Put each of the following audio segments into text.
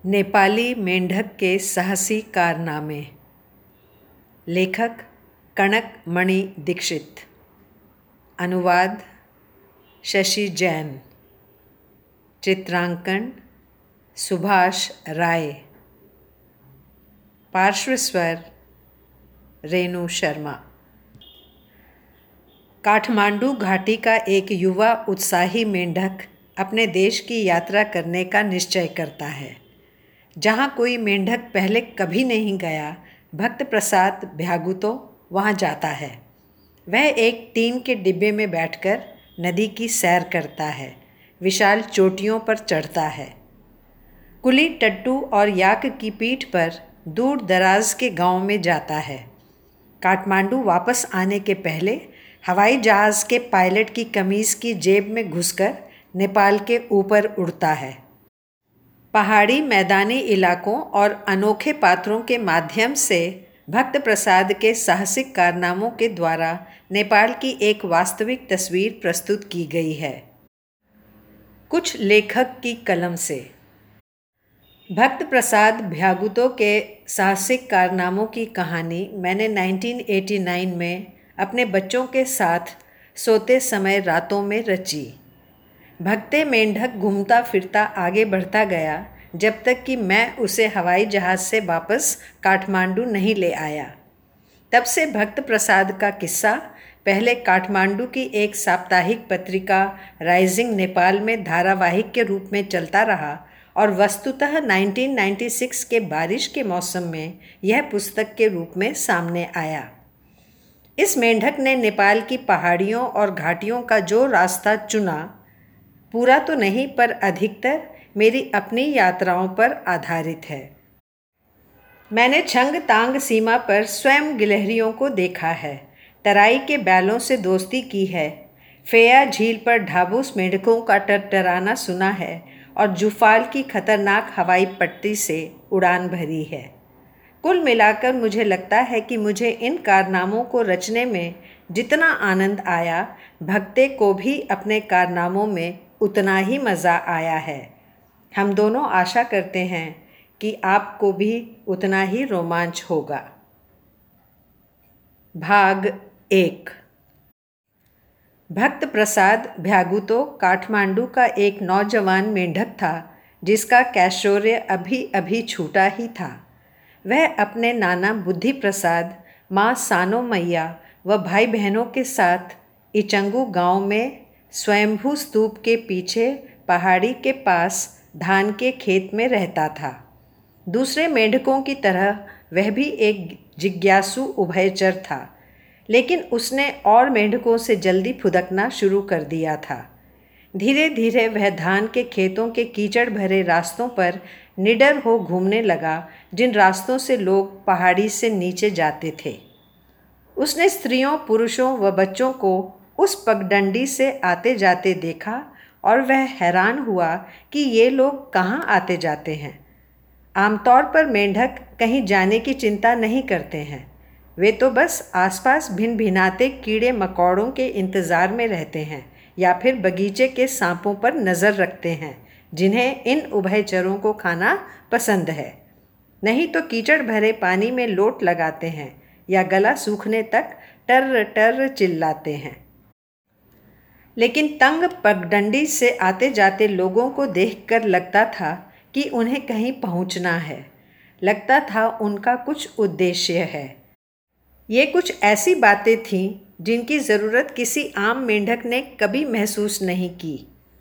नेपाली मेंढक के साहसी कारनामे। लेखक कनक मणि दीक्षित। अनुवाद शशि जैन। चित्रांकन सुभाष राय। पार्श्व स्वर रेणु शर्मा। काठमांडू घाटी का एक युवा उत्साही मेंढक अपने देश की यात्रा करने का निश्चय करता है। जहाँ कोई मेंढक पहले कभी नहीं गया, भक्त प्रसाद भ्यागुतो वहाँ जाता है। वह एक टीन के डिब्बे में बैठकर नदी की सैर करता है, विशाल चोटियों पर चढ़ता है, कुली टट्टू और याक की पीठ पर दूर दराज के गांव में जाता है। काठमांडू वापस आने के पहले हवाई जहाज़ के पायलट की कमीज़ की जेब में घुसकर नेपाल के ऊपर उड़ता है। पहाड़ी मैदानी इलाकों और अनोखे पात्रों के माध्यम से भक्त प्रसाद के साहसिक कारनामों के द्वारा नेपाल की एक वास्तविक तस्वीर प्रस्तुत की गई है, कुछ लेखक की कलम से। भक्त प्रसाद भ्यागुतो के साहसिक कारनामों की कहानी मैंने 1989 में अपने बच्चों के साथ सोते समय रातों में रची। भगते मेंढक घूमता फिरता आगे बढ़ता गया जब तक कि मैं उसे हवाई जहाज़ से वापस काठमांडू नहीं ले आया। तब से भक्त प्रसाद का किस्सा पहले काठमांडू की एक साप्ताहिक पत्रिका राइजिंग नेपाल में धारावाहिक के रूप में चलता रहा और वस्तुतः 1996 के बारिश के मौसम में यह पुस्तक के रूप में सामने आया। इस मेंढक ने नेपाल की पहाड़ियों और घाटियों का जो रास्ता चुना, पूरा तो नहीं पर अधिकतर मेरी अपनी यात्राओं पर आधारित है। मैंने छंग तांग सीमा पर स्वयं गिलहरियों को देखा है, तराई के बैलों से दोस्ती की है, फेया झील पर ढाबूस मेंढकों का टरटराना सुना है और जुफाल की खतरनाक हवाई पट्टी से उड़ान भरी है। कुल मिलाकर मुझे लगता है कि मुझे इन कारनामों को रचने में जितना आनंद आया, भक्ते को भी अपने कारनामों में उतना ही मज़ा आया है। हम दोनों आशा करते हैं कि आपको भी उतना ही रोमांच होगा। भाग 1। भक्त प्रसाद भ्यागुतो काठमांडू का एक नौजवान मेंढक था जिसका कैशोर्य अभी अभी छूटा ही था। वह अपने नाना बुद्धि प्रसाद, माँ सानो मैया व भाई बहनों के साथ इचंगू गांव में स्वयंभू स्तूप के पीछे पहाड़ी के पास धान के खेत में रहता था। दूसरे मेंढकों की तरह वह भी एक जिज्ञासु उभयचर था, लेकिन उसने और मेंढकों से जल्दी फुदकना शुरू कर दिया था। धीरे धीरे वह धान के खेतों के कीचड़ भरे रास्तों पर निडर हो घूमने लगा, जिन रास्तों से लोग पहाड़ी से नीचे जाते थे। उसने स्त्रियों, पुरुषों व बच्चों को उस पगडंडी से आते जाते देखा और वह हैरान हुआ कि ये लोग कहाँ आते जाते हैं। आमतौर पर मेंढक कहीं जाने की चिंता नहीं करते हैं। वे तो बस आसपास भिन भिनाते कीड़े मकोड़ों के इंतज़ार में रहते हैं या फिर बगीचे के सांपों पर नज़र रखते हैं, जिन्हें इन उभयचरों को खाना पसंद है। नहीं तो कीचड़ भरे पानी में लोट लगाते हैं या गला सूखने तक टर्र टर्र चिल्लाते हैं। लेकिन तंग पगडंडी से आते जाते लोगों को देखकर लगता था कि उन्हें कहीं पहुंचना है। लगता था उनका कुछ उद्देश्य है। ये कुछ ऐसी बातें थीं जिनकी ज़रूरत किसी आम मेंढक ने कभी महसूस नहीं की।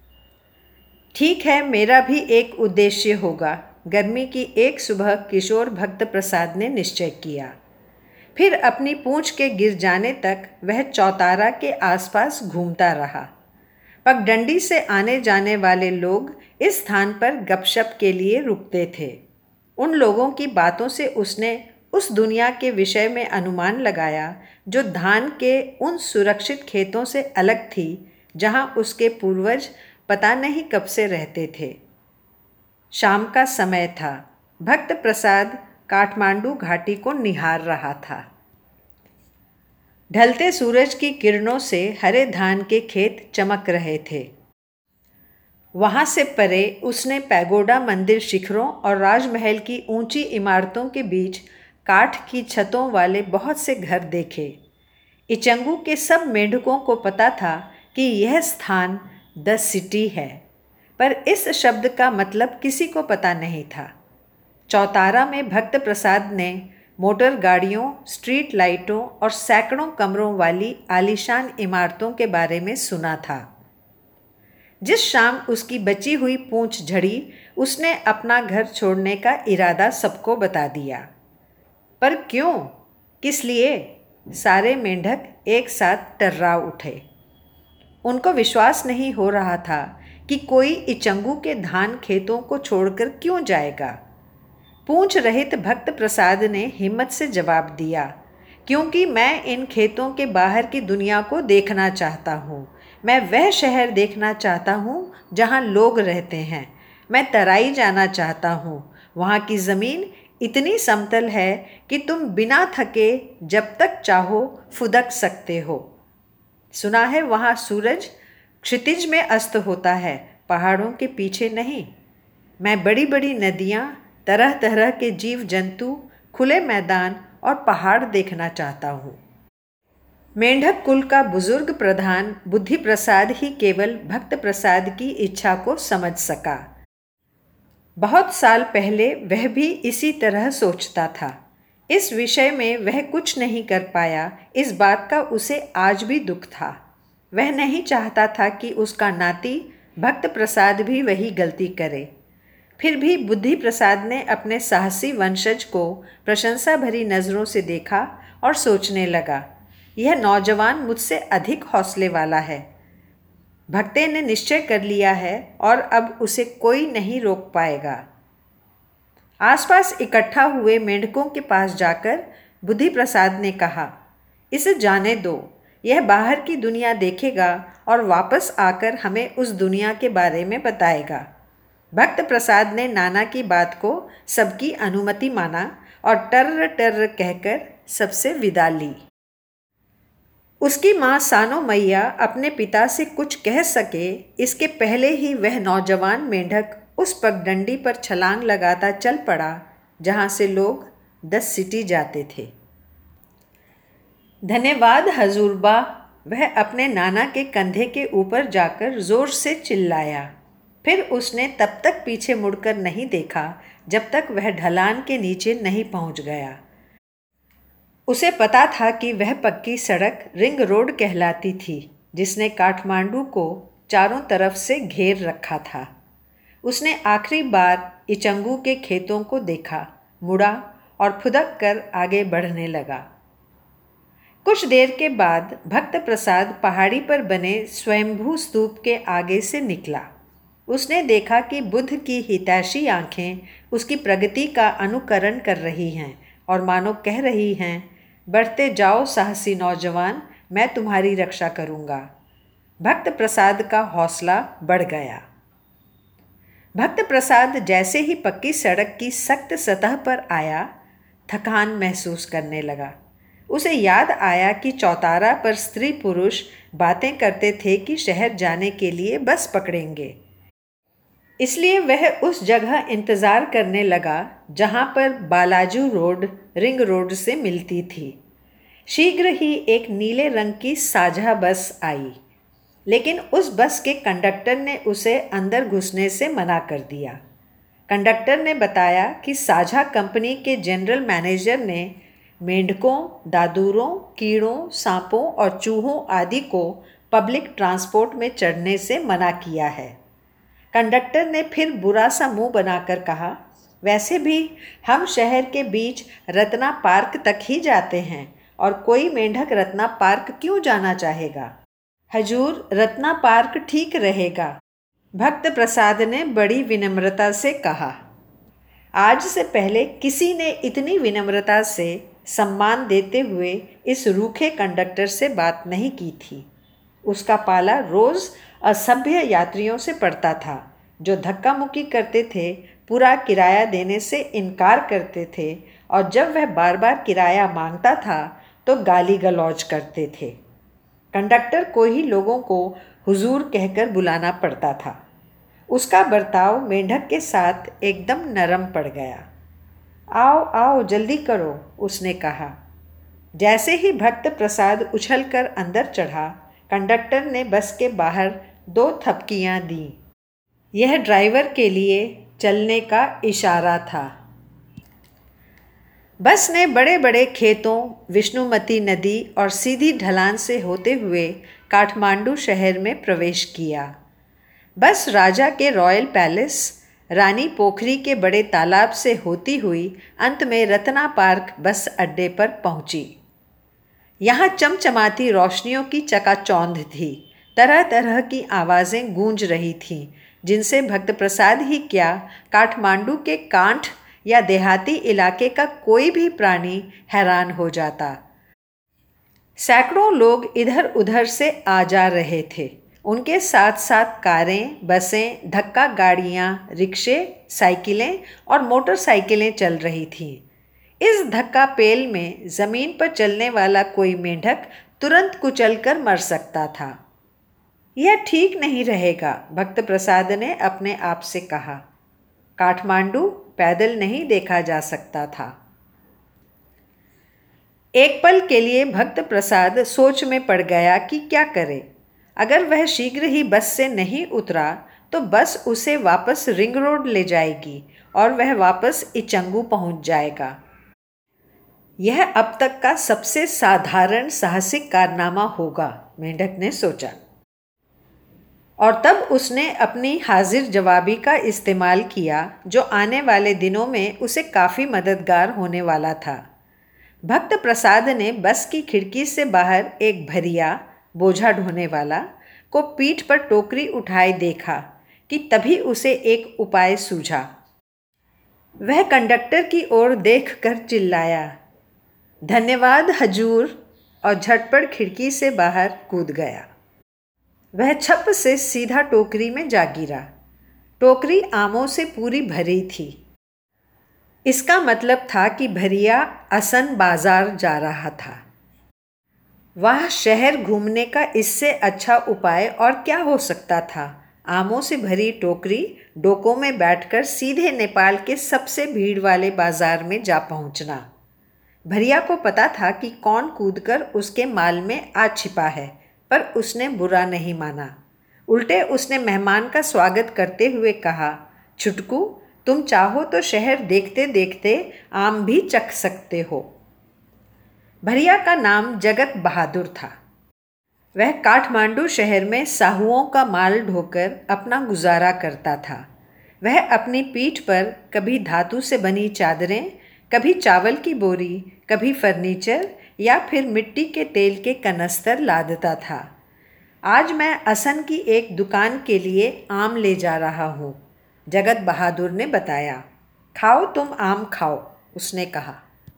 ठीक है, मेरा भी एक उद्देश्य होगा, गर्मी की एक सुबह किशोर भक्त प्रसाद ने निश्चय किया। फिर अपनी पूंछ के गिर जाने तक वह चौतारा के आसपास घूमता रहा। पगडंडी से आने जाने वाले लोग इस स्थान पर गपशप के लिए रुकते थे। उन लोगों की बातों से उसने उस दुनिया के विषय में अनुमान लगाया जो धान के उन सुरक्षित खेतों से अलग थी जहां उसके पूर्वज पता नहीं कब से रहते थे। शाम का समय था। भक्त प्रसाद काठमांडू घाटी को निहार रहा था। ढलते सूरज की किरणों से हरे धान के खेत चमक रहे थे। वहाँ से परे उसने पैगोडा मंदिर शिखरों और राजमहल की ऊंची इमारतों के बीच काठ की छतों वाले बहुत से घर देखे। इचंगू के सब मेंढकों को पता था कि यह स्थान द सिटी है, पर इस शब्द का मतलब किसी को पता नहीं था। चौतारा में भक्त प्रसाद ने मोटर गाड़ियों, स्ट्रीट लाइटों और सैकड़ों कमरों वाली आलीशान इमारतों के बारे में सुना था। जिस शाम उसकी बची हुई पूंछ झड़ी, उसने अपना घर छोड़ने का इरादा सबको बता दिया। पर क्यों, किस लिए? सारे मेंढक एक साथ टर्रा उठे। उनको विश्वास नहीं हो रहा था कि कोई इचंगू के धान खेतों को छोड़कर क्यों जाएगा। पूंछ रहित भक्त प्रसाद ने हिम्मत से जवाब दिया, क्योंकि मैं इन खेतों के बाहर की दुनिया को देखना चाहता हूँ। मैं वह शहर देखना चाहता हूँ जहाँ लोग रहते हैं। मैं तराई जाना चाहता हूँ। वहाँ की ज़मीन इतनी समतल है कि तुम बिना थके जब तक चाहो फुदक सकते हो। सुना है वहाँ सूरज क्षितिज में अस्त होता है, पहाड़ों के पीछे नहीं। मैं बड़ी बड़ी नदियाँ, तरह तरह के जीव जंतु, खुले मैदान और पहाड़ देखना चाहता हूँ। मेंढक कुल का बुजुर्ग प्रधान बुद्धि प्रसाद ही केवल भक्त प्रसाद की इच्छा को समझ सका। बहुत साल पहले वह भी इसी तरह सोचता था। इस विषय में वह कुछ नहीं कर पाया, इस बात का उसे आज भी दुख था। वह नहीं चाहता था कि उसका नाती भक्त प्रसाद भी वही गलती करे। फिर भी बुद्धि प्रसाद ने अपने साहसी वंशज को प्रशंसा भरी नज़रों से देखा और सोचने लगा, यह नौजवान मुझसे अधिक हौसले वाला है। भक्ते ने निश्चय कर लिया है और अब उसे कोई नहीं रोक पाएगा। आसपास इकट्ठा हुए मेंढकों के पास जाकर बुद्धि प्रसाद ने कहा, इसे जाने दो, यह बाहर की दुनिया देखेगा और वापस आकर हमें उस दुनिया के बारे में बताएगा। भक्त प्रसाद ने नाना की बात को सबकी अनुमति माना और टर्र टर्र कहकर सबसे विदा ली। उसकी माँ सानो मैया अपने पिता से कुछ कह सके इसके पहले ही वह नौजवान मेंढक उस पगडंडी पर छलांग लगाता चल पड़ा जहाँ से लोग द सिटी जाते थे। धन्यवाद हजूरबा, वह अपने नाना के कंधे के ऊपर जाकर जोर से चिल्लाया। फिर उसने तब तक पीछे मुड़कर नहीं देखा जब तक वह ढलान के नीचे नहीं पहुंच गया। उसे पता था कि वह पक्की सड़क रिंग रोड कहलाती थी, जिसने काठमांडू को चारों तरफ से घेर रखा था। उसने आखिरी बार इचंगू के खेतों को देखा, मुड़ा और फुदक कर आगे बढ़ने लगा। कुछ देर के बाद भक्त प्रसाद पहाड़ी पर बने स्वयंभू स्तूप के आगे से निकला। उसने देखा कि बुद्ध की हितैषी आंखें उसकी प्रगति का अनुकरण कर रही हैं और मानो कह रही हैं, बढ़ते जाओ साहसी नौजवान, मैं तुम्हारी रक्षा करूँगा। भक्त प्रसाद का हौसला बढ़ गया। भक्त प्रसाद जैसे ही पक्की सड़क की सख्त सतह पर आया, थकान महसूस करने लगा। उसे याद आया कि चौतारा पर स्त्री पुरुष बातें करते थे कि शहर जाने के लिए बस पकड़ेंगे। इसलिए वह उस जगह इंतज़ार करने लगा जहाँ पर बालाजू रोड रिंग रोड से मिलती थी। शीघ्र ही एक नीले रंग की साझा बस आई, लेकिन उस बस के कंडक्टर ने उसे अंदर घुसने से मना कर दिया। कंडक्टर ने बताया कि साझा कंपनी के जनरल मैनेजर ने मेंढकों, दादूरों, कीड़ों, सांपों और चूहों आदि को पब्लिक ट्रांसपोर्ट में चढ़ने से मना किया है। कंडक्टर ने फिर बुरा सा मुंह बनाकर कहा, वैसे भी हम शहर के बीच रत्ना पार्क तक ही जाते हैं और कोई मेंढक रत्ना पार्क क्यों जाना चाहेगा? हजूर, रत्ना पार्क ठीक रहेगा, भक्त प्रसाद ने बड़ी विनम्रता से कहा। आज से पहले किसी ने इतनी विनम्रता से सम्मान देते हुए इस रूखे कंडक्टर से बात नहीं की थी। उसका पाला रोज़ असभ्य यात्रियों से पड़ता था, जो धक्का मुक्की करते थे, पूरा किराया देने से इनकार करते थे और जब वह बार बार किराया मांगता था तो गाली गलौज करते थे। कंडक्टर को ही लोगों को हुजूर कहकर बुलाना पड़ता था। उसका बर्ताव मेंढक के साथ एकदम नरम पड़ गया। आओ आओ जल्दी करो, उसने कहा। जैसे ही भक्त प्रसाद उछलकर अंदर चढ़ा, कंडक्टर ने बस के बाहर 2 थपकियां दी। यह ड्राइवर के लिए चलने का इशारा था। बस ने बड़े बड़े खेतों, विष्णुमती नदी और सीधी ढलान से होते हुए काठमांडू शहर में प्रवेश किया। बस राजा के रॉयल पैलेस, रानी पोखरी के बड़े तालाब से होती हुई अंत में रत्ना पार्क बस अड्डे पर पहुंची। यहाँ चमचमाती रोशनियों की चकाचौंध थी। तरह तरह की आवाज़ें गूंज रही थीं, जिनसे भक्त प्रसाद ही क्या, काठमांडू के कांठ या देहाती इलाके का कोई भी प्राणी हैरान हो जाता। सैकड़ों लोग इधर उधर से आ जा रहे थे। उनके साथ साथ कारें, बसें, धक्का गाड़ियाँ, रिक्शे, साइकिलें और मोटरसाइकिलें चल रही थीं। इस धक्का पेल में ज़मीन पर चलने वाला कोई मेंढक तुरंत कुचलकर मर सकता था। यह ठीक नहीं रहेगा, भक्त प्रसाद ने अपने आप से कहा। काठमांडू पैदल नहीं देखा जा सकता था। एक पल के लिए भक्त प्रसाद सोच में पड़ गया कि क्या करे। अगर वह शीघ्र ही बस से नहीं उतरा तो बस उसे वापस रिंग रोड ले जाएगी और वह वापस इचंगू पहुंच जाएगा। यह अब तक का सबसे साधारण साहसिक कारनामा होगा, मेंढक ने सोचा। और तब उसने अपनी हाजिर जवाबी का इस्तेमाल किया, जो आने वाले दिनों में उसे काफ़ी मददगार होने वाला था। भक्त प्रसाद ने बस की खिड़की से बाहर एक भरिया, बोझा ढोने वाला, को पीठ पर टोकरी उठाए देखा कि तभी उसे एक उपाय सूझा। वह कंडक्टर की ओर देखकर चिल्लाया, धन्यवाद हजूर, और झटपट खिड़की से बाहर कूद गया। वह छप से सीधा टोकरी में जा गिरा। टोकरी आमों से पूरी भरी थी। इसका मतलब था कि भरिया असन बाजार जा रहा था। वह शहर घूमने का इससे अच्छा उपाय और क्या हो सकता था। आमों से भरी टोकरी डोकों में बैठकर सीधे नेपाल के सबसे भीड़ वाले बाजार में जा पहुंचना। भरिया को पता था कि कौन कूदकर उसके माल में आ छिपा है, पर उसने बुरा नहीं माना। उल्टे उसने मेहमान का स्वागत करते हुए कहा, छुटकू, तुम चाहो तो शहर देखते देखते आम भी चख सकते हो। भरिया का नाम जगत बहादुर था। वह काठमांडू शहर में साहुओं का माल ढोकर अपना गुजारा करता था। वह अपनी पीठ पर कभी धातु से बनी चादरें, कभी चावल की बोरी, कभी फर्नीचर या फिर मिट्टी के तेल के कनस्तर लादता था। आज मैं असन की एक दुकान के लिए आम ले जा रहा हूँ, जगत बहादुर ने बताया। खाओ, तुम आम खाओ, उसने कहा।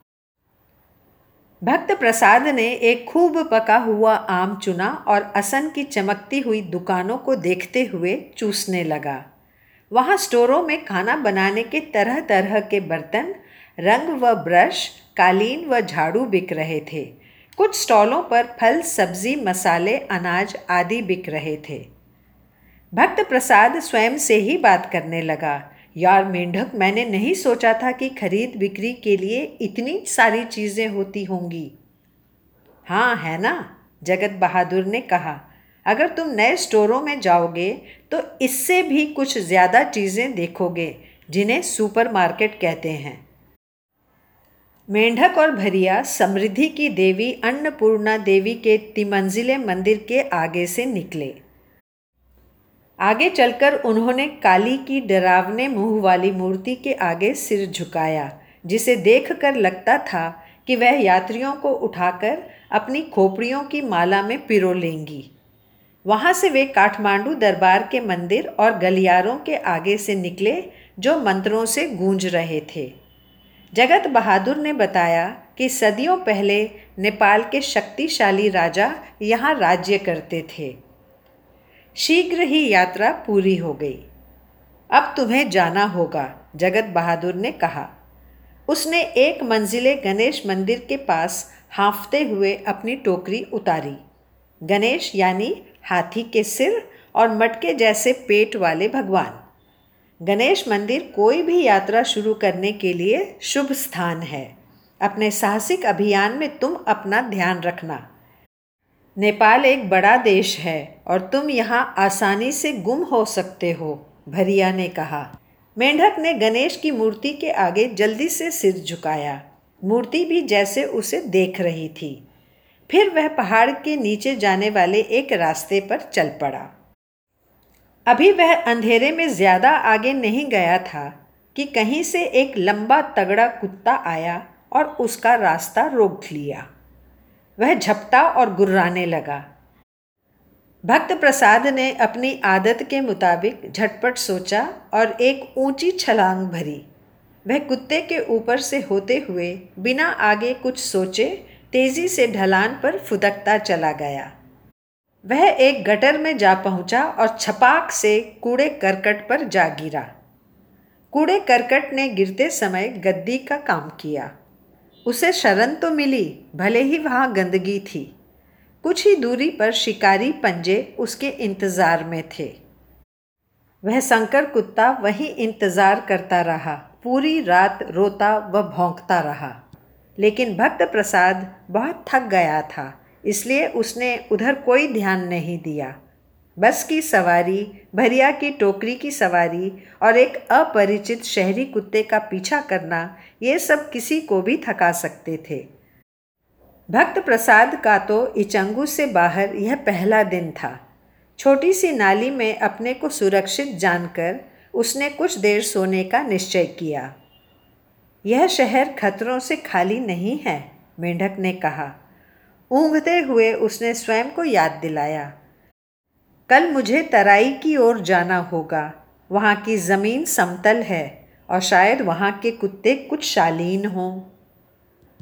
भक्त प्रसाद ने एक खूब पका हुआ आम चुना और असन की चमकती हुई दुकानों को देखते हुए चूसने लगा। वहाँ स्टोरों में खाना बनाने के तरह तरह के बर्तन, रंग व ब्रश, कालीन व झाड़ू बिक रहे थे। कुछ स्टॉलों पर फल, सब्जी, मसाले, अनाज आदि बिक रहे थे। भक्त प्रसाद स्वयं से ही बात करने लगा। यार मेंढक, मैंने नहीं सोचा था कि खरीद बिक्री के लिए इतनी सारी चीज़ें होती होंगी। हाँ, है ना, जगत बहादुर ने कहा। अगर तुम नए स्टोरों में जाओगे तो इससे भी कुछ ज़्यादा चीज़ें देखोगे, जिन्हें सुपरमार्केट कहते हैं। मेंढक और भरिया समृद्धि की देवी अन्नपूर्णा देवी के तिमंजिले मंदिर के आगे से निकले। आगे चलकर उन्होंने काली की डरावने मुंह वाली मूर्ति के आगे सिर झुकाया, जिसे देखकर लगता था कि वह यात्रियों को उठाकर अपनी खोपड़ियों की माला में पिरो लेंगी। वहाँ से वे काठमांडू दरबार के मंदिर और गलियारों के आगे से निकले, जो मंत्रों से गूंज रहे थे। जगत बहादुर ने बताया कि सदियों पहले नेपाल के शक्तिशाली राजा यहाँ राज्य करते थे। शीघ्र ही यात्रा पूरी हो गई। अब तुम्हें जाना होगा, जगत बहादुर ने कहा। उसने एक मंजिले गणेश मंदिर के पास हाँफते हुए अपनी टोकरी उतारी। गणेश यानी हाथी के सिर और मटके जैसे पेट वाले भगवान। गणेश मंदिर कोई भी यात्रा शुरू करने के लिए शुभ स्थान है। अपने साहसिक अभियान में तुम अपना ध्यान रखना। नेपाल एक बड़ा देश है और तुम यहाँ आसानी से गुम हो सकते हो, भरिया ने कहा। मेंढक ने गणेश की मूर्ति के आगे जल्दी से सिर झुकाया। मूर्ति भी जैसे उसे देख रही थी। फिर वह पहाड़ के नीचे जाने वाले एक रास्ते पर चल पड़ा। अभी वह अंधेरे में ज्यादा आगे नहीं गया था कि कहीं से एक लंबा तगड़ा कुत्ता आया और उसका रास्ता रोक लिया। वह झपटा और गुर्राने लगा। भक्त प्रसाद ने अपनी आदत के मुताबिक झटपट सोचा और एक ऊंची छलांग भरी। वह कुत्ते के ऊपर से होते हुए बिना आगे कुछ सोचे तेजी से ढलान पर फुदकता चला गया। वह एक गटर में जा पहुंचा और छपाक से कूड़े करकट पर जा गिरा। कूड़े करकट ने गिरते समय गद्दी का काम किया। उसे शरण तो मिली, भले ही वहाँ गंदगी थी। कुछ ही दूरी पर शिकारी पंजे उसके इंतजार में थे। वह संकर कुत्ता वहीं इंतजार करता रहा। पूरी रात रोता व भौंकता रहा। लेकिन भक्त प्रसाद बहुत थक गया था, इसलिए उसने उधर कोई ध्यान नहीं दिया। बस की सवारी, भरिया की टोकरी की सवारी और एक अपरिचित शहरी कुत्ते का पीछा करना, ये सब किसी को भी थका सकते थे। भक्त प्रसाद का तो इचंगू से बाहर यह पहला दिन था। छोटी सी नाली में अपने को सुरक्षित जानकर उसने कुछ देर सोने का निश्चय किया। यह शहर खतरों से खाली नहीं है, मेंढक ने कहा। ऊँघते हुए उसने स्वयं को याद दिलाया, कल मुझे तराई की ओर जाना होगा। वहाँ की ज़मीन समतल है और शायद वहाँ के कुत्ते कुछ शालीन हों।